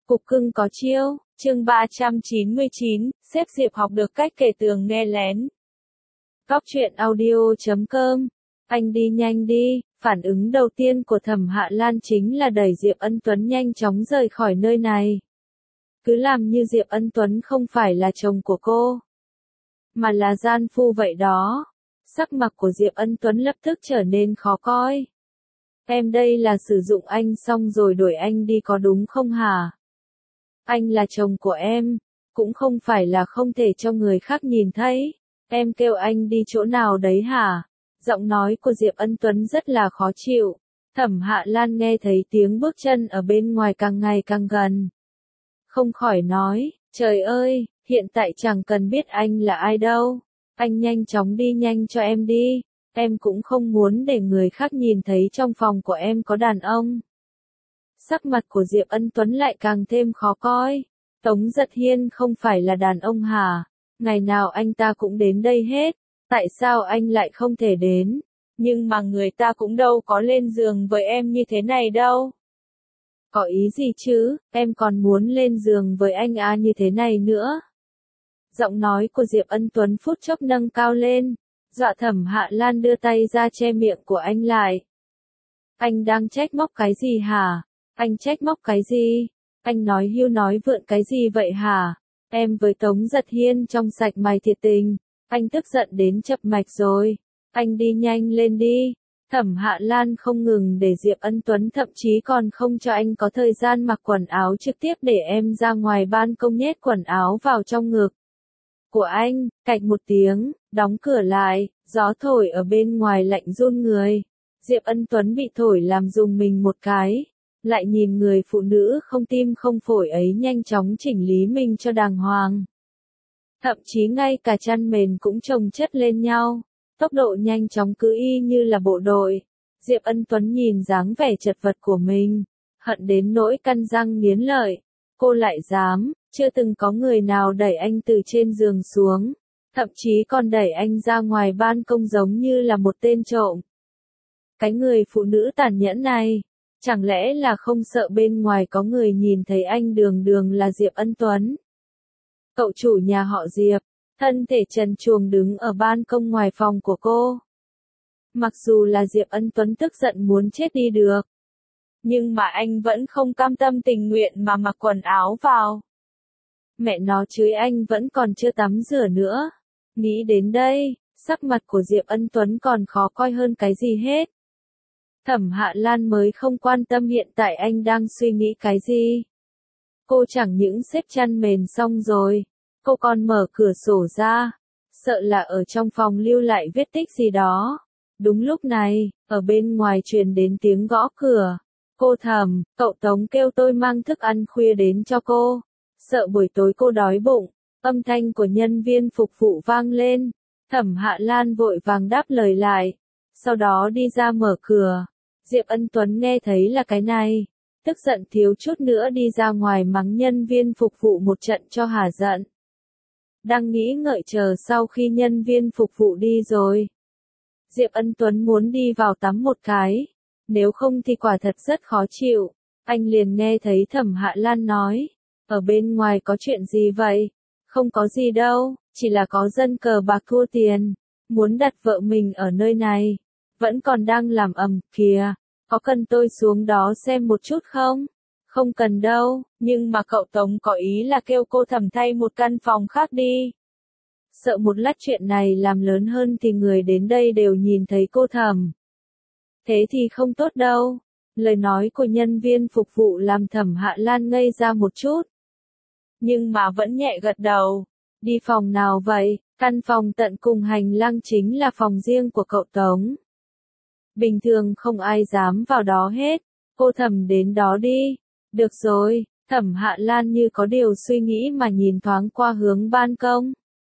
Cục cưng có chiêu, chương 399, sếp Diệp học được cách kể tường nghe lén. Góc truyện audio.com. Anh đi nhanh đi, phản ứng đầu tiên của Thẩm Hạ Lan chính là đẩy Diệp Ân Tuấn nhanh chóng rời khỏi nơi này. Cứ làm như Diệp Ân Tuấn không phải là chồng của cô, mà là gian phu vậy đó. Sắc mặt của Diệp Ân Tuấn lập tức trở nên khó coi. Em đây là sử dụng anh xong rồi đuổi anh đi có đúng không hả? Anh là chồng của em, cũng không phải là không thể cho người khác nhìn thấy. Em kêu anh đi chỗ nào đấy hả? Giọng nói của Diệp Ân Tuấn rất là khó chịu. Thẩm Hạ Lan nghe thấy tiếng bước chân ở bên ngoài càng ngày càng gần. Không khỏi nói, trời ơi, hiện tại chẳng cần biết anh là ai đâu. Anh nhanh chóng đi nhanh cho em đi. Em cũng không muốn để người khác nhìn thấy trong phòng của em có đàn ông. Sắc mặt của Diệp Ân Tuấn lại càng thêm khó coi. Tống Giật Hiên không phải là đàn ông hả? Ngày nào anh ta cũng đến đây hết. Tại sao anh lại không thể đến? Nhưng mà người ta cũng đâu có lên giường với em như thế này đâu. Có ý gì chứ, em còn muốn lên giường với anh như thế này nữa. Giọng nói của Diệp Ân Tuấn phút chốc nâng cao lên, dọa Thẩm Hạ Lan đưa tay ra che miệng của anh lại. Anh đang trách móc cái gì hả? Anh trách móc cái gì? Anh nói hưu nói vượn cái gì vậy hả? Em với Tống Giật Hiên trong sạch mày thiệt tình. Anh tức giận đến chập mạch rồi. Anh đi nhanh lên đi. Thẩm Hạ Lan không ngừng để Diệp Ân Tuấn, thậm chí còn không cho anh có thời gian mặc quần áo, trực tiếp để em ra ngoài ban công nhét quần áo vào trong ngực của anh. Cạch một tiếng, đóng cửa lại, gió thổi ở bên ngoài lạnh run người. Diệp Ân Tuấn bị thổi làm rùng mình một cái, lại nhìn người phụ nữ không tim không phổi ấy nhanh chóng chỉnh lý mình cho đàng hoàng. Thậm chí ngay cả chăn mền cũng chồng chất lên nhau, tốc độ nhanh chóng cứ y như là bộ đội. Diệp Ân Tuấn nhìn dáng vẻ chật vật của mình, hận đến nỗi căn răng nghiến lợi. Cô lại dám, chưa từng có người nào đẩy anh từ trên giường xuống, thậm chí còn đẩy anh ra ngoài ban công giống như là một tên trộm. Cái người phụ nữ tàn nhẫn này, chẳng lẽ là không sợ bên ngoài có người nhìn thấy anh đường đường là Diệp Ân Tuấn? Cậu chủ nhà họ Diệp, thân thể trần truồng đứng ở ban công ngoài phòng của cô. Mặc dù là Diệp Ân Tuấn tức giận muốn chết đi được, nhưng mà anh vẫn không cam tâm tình nguyện mà mặc quần áo vào. Mẹ nó chứ, anh vẫn còn chưa tắm rửa nữa. Nghĩ đến đây, sắc mặt của Diệp Ân Tuấn còn khó coi hơn cái gì hết. Thẩm Hạ Lan mới không quan tâm hiện tại anh đang suy nghĩ cái gì. Cô chẳng những xếp chăn mền xong rồi, cô còn mở cửa sổ ra, sợ là ở trong phòng lưu lại vết tích gì đó. Đúng lúc này, ở bên ngoài truyền đến tiếng gõ cửa. Cô Thẩm, cậu Tống kêu tôi mang thức ăn khuya đến cho cô, sợ buổi tối cô đói bụng. Âm thanh của nhân viên phục vụ vang lên. Thẩm Hạ Lan vội vàng đáp lời lại, sau đó đi ra mở cửa. Diệp Ân Tuấn nghe thấy là cái này, tức giận thiếu chút nữa đi ra ngoài mắng nhân viên phục vụ một trận cho hả giận. Đang nghĩ ngợi chờ sau khi nhân viên phục vụ đi rồi, Diệp Ân Tuấn muốn đi vào tắm một cái, nếu không thì quả thật rất khó chịu. Anh liền nghe thấy Thẩm Hạ Lan nói, ở bên ngoài có chuyện gì vậy? Không có gì đâu, chỉ là có dân cờ bạc thua tiền, muốn đặt vợ mình ở nơi này, vẫn còn đang làm ầm kìa. Có cần tôi xuống đó xem một chút không? Không cần đâu, nhưng mà cậu Tống có ý là kêu cô Thẩm thay một căn phòng khác đi. Sợ một lát chuyện này làm lớn hơn thì người đến đây đều nhìn thấy cô Thẩm. Thế thì không tốt đâu. Lời nói của nhân viên phục vụ làm Thẩm Hạ Lan ngây ra một chút, nhưng mà vẫn nhẹ gật đầu. Đi phòng nào vậy? Căn phòng tận cùng hành lang chính là phòng riêng của cậu Tống. Bình thường không ai dám vào đó hết. Cô Thẩm đến đó đi. Được rồi. Thẩm Hạ Lan như có điều suy nghĩ mà nhìn thoáng qua hướng ban công,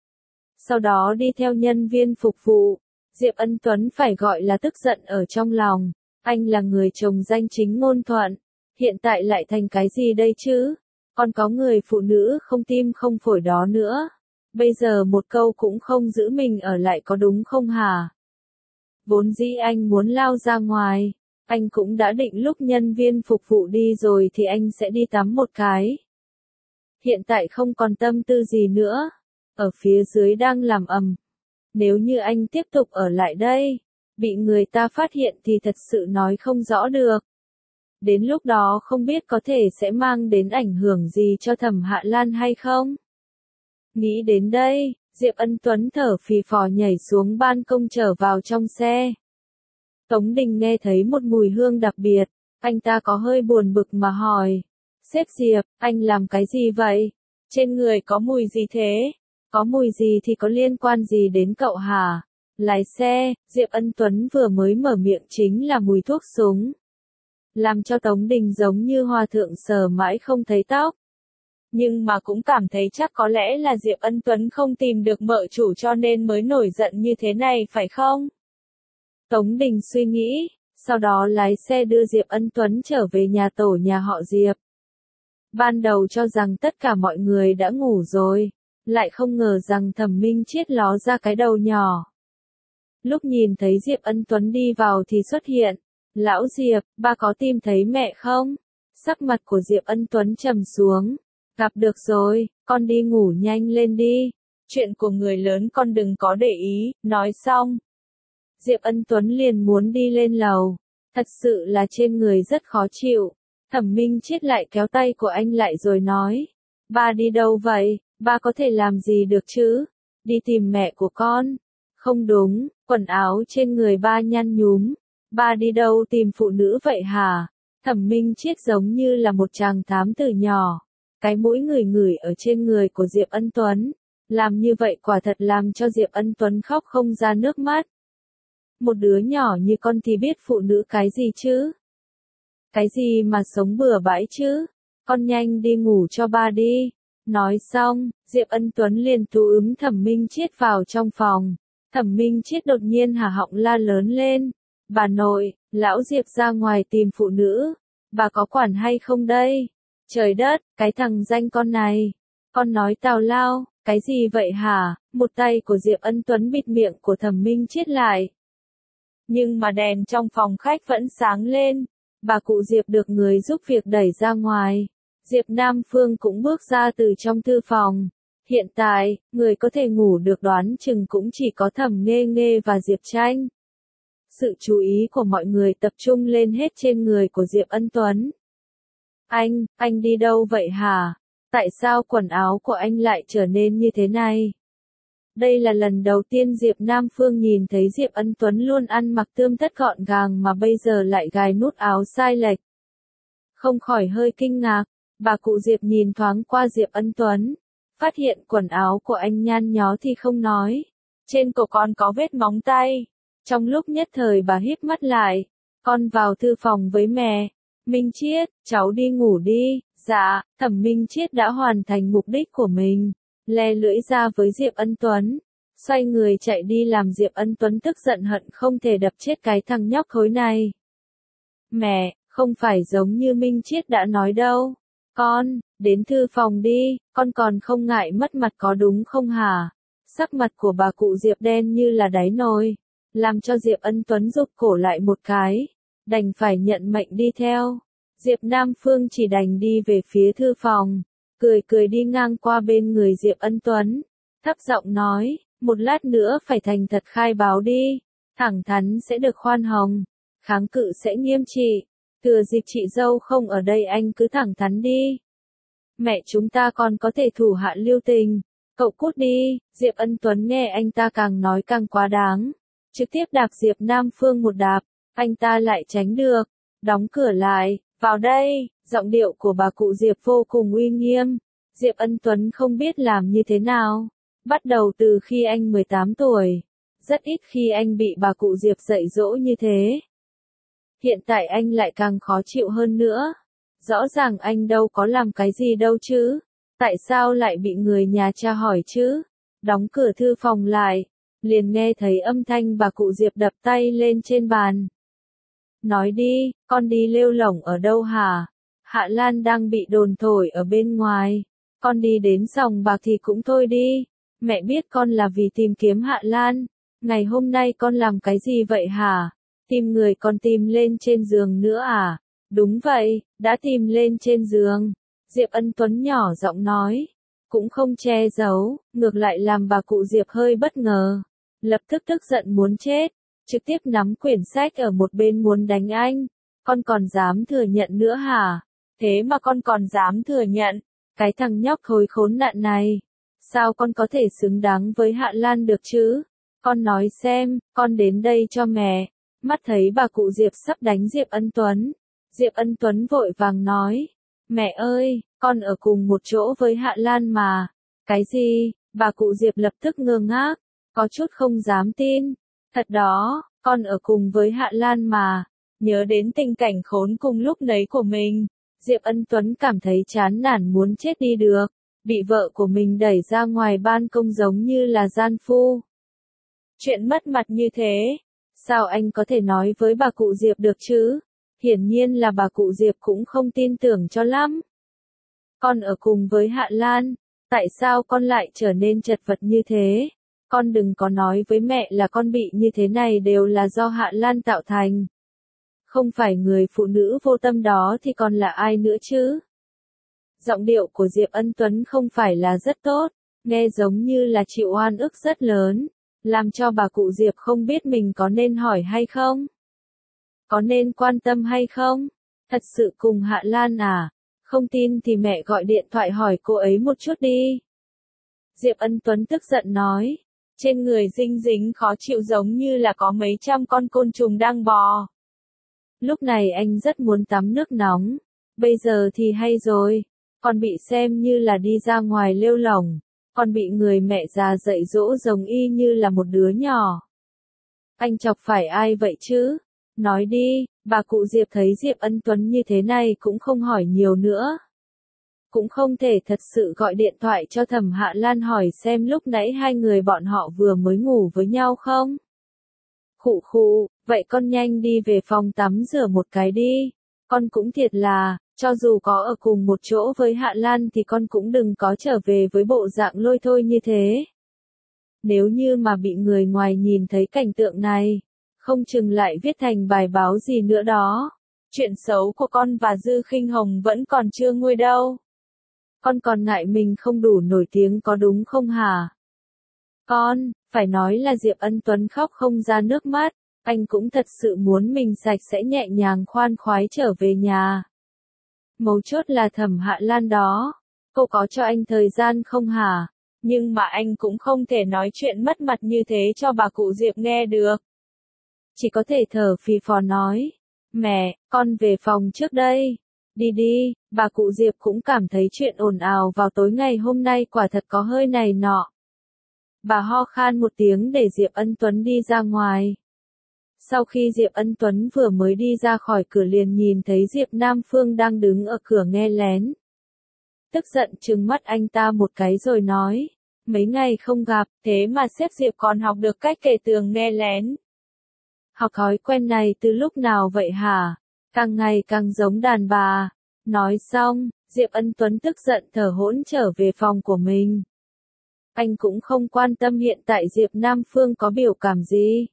sau đó đi theo nhân viên phục vụ. Diệp Ân Tuấn phải gọi là tức giận ở trong lòng. Anh là người chồng danh chính ngôn thuận, hiện tại lại thành cái gì đây chứ? Còn có người phụ nữ không tim không phổi đó nữa. Bây giờ một câu cũng không giữ mình ở lại có đúng không hả? Vốn dĩ anh muốn lao ra ngoài. Anh cũng đã định lúc nhân viên phục vụ đi rồi thì anh sẽ đi tắm một cái. Hiện tại không còn tâm tư gì nữa. Ở phía dưới đang làm ầm. Nếu như anh tiếp tục ở lại đây, bị người ta phát hiện thì thật sự nói không rõ được. Đến lúc đó không biết có thể sẽ mang đến ảnh hưởng gì cho Thẩm Hạ Lan hay không. Nghĩ đến đây, Diệp Ân Tuấn thở phì phò nhảy xuống ban công trở vào trong xe. Tống Đình nghe thấy một mùi hương đặc biệt, anh ta có hơi buồn bực mà hỏi. Sếp Diệp, anh làm cái gì vậy? Trên người có mùi gì thế? Có mùi gì thì có liên quan gì đến cậu hả? Lái xe, Diệp Ân Tuấn vừa mới mở miệng chính là mùi thuốc súng. Làm cho Tống Đình giống như hòa thượng sờ mãi không thấy tóc. Nhưng mà cũng cảm thấy chắc có lẽ là Diệp Ân Tuấn không tìm được mợ chủ cho nên mới nổi giận như thế này phải không? Tống Đình suy nghĩ, sau đó lái xe đưa Diệp Ân Tuấn trở về nhà tổ nhà họ Diệp. Ban đầu cho rằng tất cả mọi người đã ngủ rồi, lại không ngờ rằng Thẩm Minh Chiết ló ra cái đầu nhỏ. Lúc nhìn thấy Diệp Ân Tuấn đi vào thì xuất hiện. Lão Diệp, ba có tìm thấy mẹ không? Sắc mặt của Diệp Ân Tuấn trầm xuống. Gặp được rồi, con đi ngủ nhanh lên đi. Chuyện của người lớn con đừng có để ý, nói xong. Diệp Ân Tuấn liền muốn đi lên lầu. Thật sự là trên người rất khó chịu. Thẩm Minh Chiết lại kéo tay của anh lại rồi nói. Ba đi đâu vậy? Ba có thể làm gì được chứ? Đi tìm mẹ của con. Không đúng, quần áo trên người ba nhăn nhúm. Ba đi đâu tìm phụ nữ vậy hả? Thẩm Minh Chiết giống như là một chàng thám tử nhỏ. Cái mũi ngửi ngửi ở trên người của Diệp Ân Tuấn. Làm như vậy quả thật làm cho Diệp Ân Tuấn khóc không ra nước mắt. Một đứa nhỏ như con thì biết phụ nữ cái gì chứ? Cái gì mà sống bừa bãi chứ? Con nhanh đi ngủ cho ba đi. Nói xong, Diệp Ân Tuấn liền tù ứng Thẩm Minh Chiết vào trong phòng. Thẩm Minh Chiết đột nhiên há họng la lớn lên. Bà nội, lão Diệp ra ngoài tìm phụ nữ. Bà có quản hay không đây? Trời đất, cái thằng danh con này. Con nói tào lao, cái gì vậy hả? Một tay của Diệp Ân Tuấn bịt miệng của Thẩm Minh Chiết lại. Nhưng mà đèn trong phòng khách vẫn sáng lên. Bà cụ Diệp được người giúp việc đẩy ra ngoài. Diệp Nam Phương cũng bước ra từ trong thư phòng. Hiện tại, người có thể ngủ được đoán chừng cũng chỉ có Thẩm Nghê Nghê và Diệp Tranh. Sự chú ý của mọi người tập trung lên hết trên người của Diệp Ân Tuấn. Anh đi đâu vậy hả? Tại sao quần áo của anh lại trở nên như thế này? Đây là lần đầu tiên Diệp Nam Phương nhìn thấy Diệp Ân Tuấn luôn ăn mặc tươm tất gọn gàng mà bây giờ lại gài nút áo sai lệch. Không khỏi hơi kinh ngạc, bà cụ Diệp nhìn thoáng qua Diệp Ân Tuấn. Phát hiện quần áo của anh nhăn nhó thì không nói. Trên cổ còn có vết móng tay. Trong lúc nhất thời bà híp mắt lại. Con vào thư phòng với mẹ. Minh Chiết, cháu đi ngủ đi. Dạ, Thẩm Minh Chiết đã hoàn thành mục đích của mình. Le lưỡi ra với Diệp Ân Tuấn. Xoay người chạy đi làm Diệp Ân Tuấn tức giận hận không thể đập chết cái thằng nhóc khối này. Mẹ, không phải giống như Minh Chiết đã nói đâu. Con, đến thư phòng đi, con còn không ngại mất mặt có đúng không hả? Sắc mặt của bà cụ Diệp đen như là đáy nồi. Làm cho Diệp Ân Tuấn rụt cổ lại một cái. Đành phải nhận mệnh đi theo. Diệp Nam Phương chỉ đành đi về phía thư phòng. Cười đi ngang qua bên người Diệp Ân Tuấn. Thấp giọng nói, một lát nữa phải thành thật khai báo đi. Thẳng thắn sẽ được khoan hồng. Kháng cự sẽ nghiêm trị. Thừa dịp chị dâu không ở đây anh cứ thẳng thắn đi. Mẹ chúng ta còn có thể thủ hạ lưu tình. Cậu cút đi. Diệp Ân Tuấn nghe anh ta càng nói càng quá đáng. Trực tiếp đạp Diệp Nam Phương một đạp. Anh ta lại tránh được. Đóng cửa lại. Vào đây. Giọng điệu của bà cụ Diệp vô cùng uy nghiêm. Diệp Ân Tuấn không biết làm như thế nào. Bắt đầu từ khi anh 18 tuổi. Rất ít khi anh bị bà cụ Diệp dạy dỗ như thế. Hiện tại anh lại càng khó chịu hơn nữa. Rõ ràng anh đâu có làm cái gì đâu chứ. Tại sao lại bị người nhà tra hỏi chứ? Đóng cửa thư phòng lại. Liền nghe thấy âm thanh bà cụ Diệp đập tay lên trên bàn. Nói đi, con đi lêu lổng ở đâu hả? Hạ Lan đang bị đồn thổi ở bên ngoài. Con đi đến sòng bạc thì cũng thôi đi. Mẹ biết con là vì tìm kiếm Hạ Lan. Ngày hôm nay con làm cái gì vậy hả? Tìm người còn tìm lên trên giường nữa à? Đúng vậy, đã tìm lên trên giường. Diệp Ân Tuấn nhỏ giọng nói. Cũng không che giấu, ngược lại làm bà cụ Diệp hơi bất ngờ. Lập tức tức giận muốn chết, trực tiếp nắm quyển sách ở một bên muốn đánh anh. Con còn dám thừa nhận nữa hả? Thế mà con còn dám thừa nhận, cái thằng nhóc thối khốn nạn này. Sao con có thể xứng đáng với Hạ Lan được chứ? Con nói xem, con đến đây cho mẹ. Mắt thấy bà cụ Diệp sắp đánh Diệp Ân Tuấn. Diệp Ân Tuấn vội vàng nói. Mẹ ơi, con ở cùng một chỗ với Hạ Lan mà. Cái gì? Bà cụ Diệp lập tức ngơ ngác, có chút không dám tin. Thật đó, con ở cùng với Hạ Lan mà. Nhớ đến tình cảnh khốn cùng lúc nấy của mình. Diệp Ân Tuấn cảm thấy chán nản muốn chết đi được. Bị vợ của mình đẩy ra ngoài ban công giống như là gian phu. Chuyện mất mặt như thế. Sao anh có thể nói với bà cụ Diệp được chứ? Hiển nhiên là bà cụ Diệp cũng không tin tưởng cho lắm. Con ở cùng với Hạ Lan, tại sao con lại trở nên chật vật như thế? Con đừng có nói với mẹ là con bị như thế này đều là do Hạ Lan tạo thành. Không phải người phụ nữ vô tâm đó thì còn là ai nữa chứ? Giọng điệu của Diệp Ân Tuấn không phải là rất tốt, nghe giống như là chịu oan ức rất lớn, làm cho bà cụ Diệp không biết mình có nên hỏi hay không? Có nên quan tâm hay không? Thật sự cùng Hạ Lan à? Không tin thì mẹ gọi điện thoại hỏi cô ấy một chút đi. Diệp Ân Tuấn tức giận nói. Trên người dinh dính khó chịu giống như là có mấy trăm con côn trùng đang bò. Lúc này anh rất muốn tắm nước nóng. Bây giờ thì hay rồi. Còn bị xem như là đi ra ngoài lêu lổng. Còn bị người mẹ già dạy dỗ giống y như là một đứa nhỏ. Anh chọc phải ai vậy chứ? Nói đi, bà cụ Diệp thấy Diệp Ân Tuấn như thế này cũng không hỏi nhiều nữa. Cũng không thể thật sự gọi điện thoại cho Thẩm Hạ Lan hỏi xem lúc nãy hai người bọn họ vừa mới ngủ với nhau không? Khụ khụ, vậy con nhanh đi về phòng tắm rửa một cái đi. Con cũng thiệt là, cho dù có ở cùng một chỗ với Hạ Lan thì con cũng đừng có trở về với bộ dạng lôi thôi như thế. Nếu như mà bị người ngoài nhìn thấy cảnh tượng này, không chừng lại viết thành bài báo gì nữa đó. Chuyện xấu của con và Dư Khinh Hồng vẫn còn chưa nguôi đâu. Con còn ngại mình không đủ nổi tiếng có đúng không hả? Con, phải nói là Diệp Ân Tuấn khóc không ra nước mắt, anh cũng thật sự muốn mình sạch sẽ nhẹ nhàng khoan khoái trở về nhà. Mấu chốt là Thẩm Hạ Lan đó, cô có cho anh thời gian không hả? Nhưng mà anh cũng không thể nói chuyện mất mặt như thế cho bà cụ Diệp nghe được. Chỉ có thể thở phì phò nói, mẹ, con về phòng trước đây. Đi đi, bà cụ Diệp cũng cảm thấy chuyện ồn ào vào tối ngày hôm nay quả thật có hơi này nọ. Bà ho khan một tiếng để Diệp Ân Tuấn đi ra ngoài. Sau khi Diệp Ân Tuấn vừa mới đi ra khỏi cửa liền nhìn thấy Diệp Nam Phương đang đứng ở cửa nghe lén. Tức giận trừng mắt anh ta một cái rồi nói, mấy ngày không gặp, thế mà sếp Diệp còn học được cách kể tường nghe lén. Học thói quen này từ lúc nào vậy hả? Càng ngày càng giống đàn bà. Nói xong, Diệp Ân Tuấn tức giận thở hỗn trở về phòng của mình. Anh cũng không quan tâm hiện tại Diệp Nam Phương có biểu cảm gì.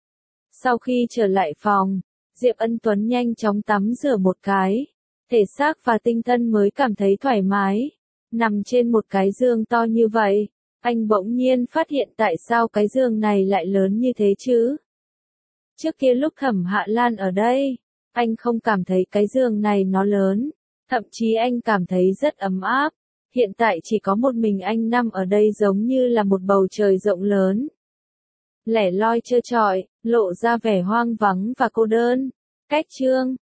Sau khi trở lại phòng, Diệp Ân Tuấn nhanh chóng tắm rửa một cái. Thể xác và tinh thần mới cảm thấy thoải mái. Nằm trên một cái giường to như vậy, anh bỗng nhiên phát hiện tại sao cái giường này lại lớn như thế chứ. Trước kia lúc Thẩm Hạ Lan ở đây, anh không cảm thấy cái giường này nó lớn, thậm chí anh cảm thấy rất ấm áp. Hiện tại chỉ có một mình anh nằm ở đây giống như là một bầu trời rộng lớn. Lẻ loi trơ trọi, lộ ra vẻ hoang vắng và cô đơn. Cách chương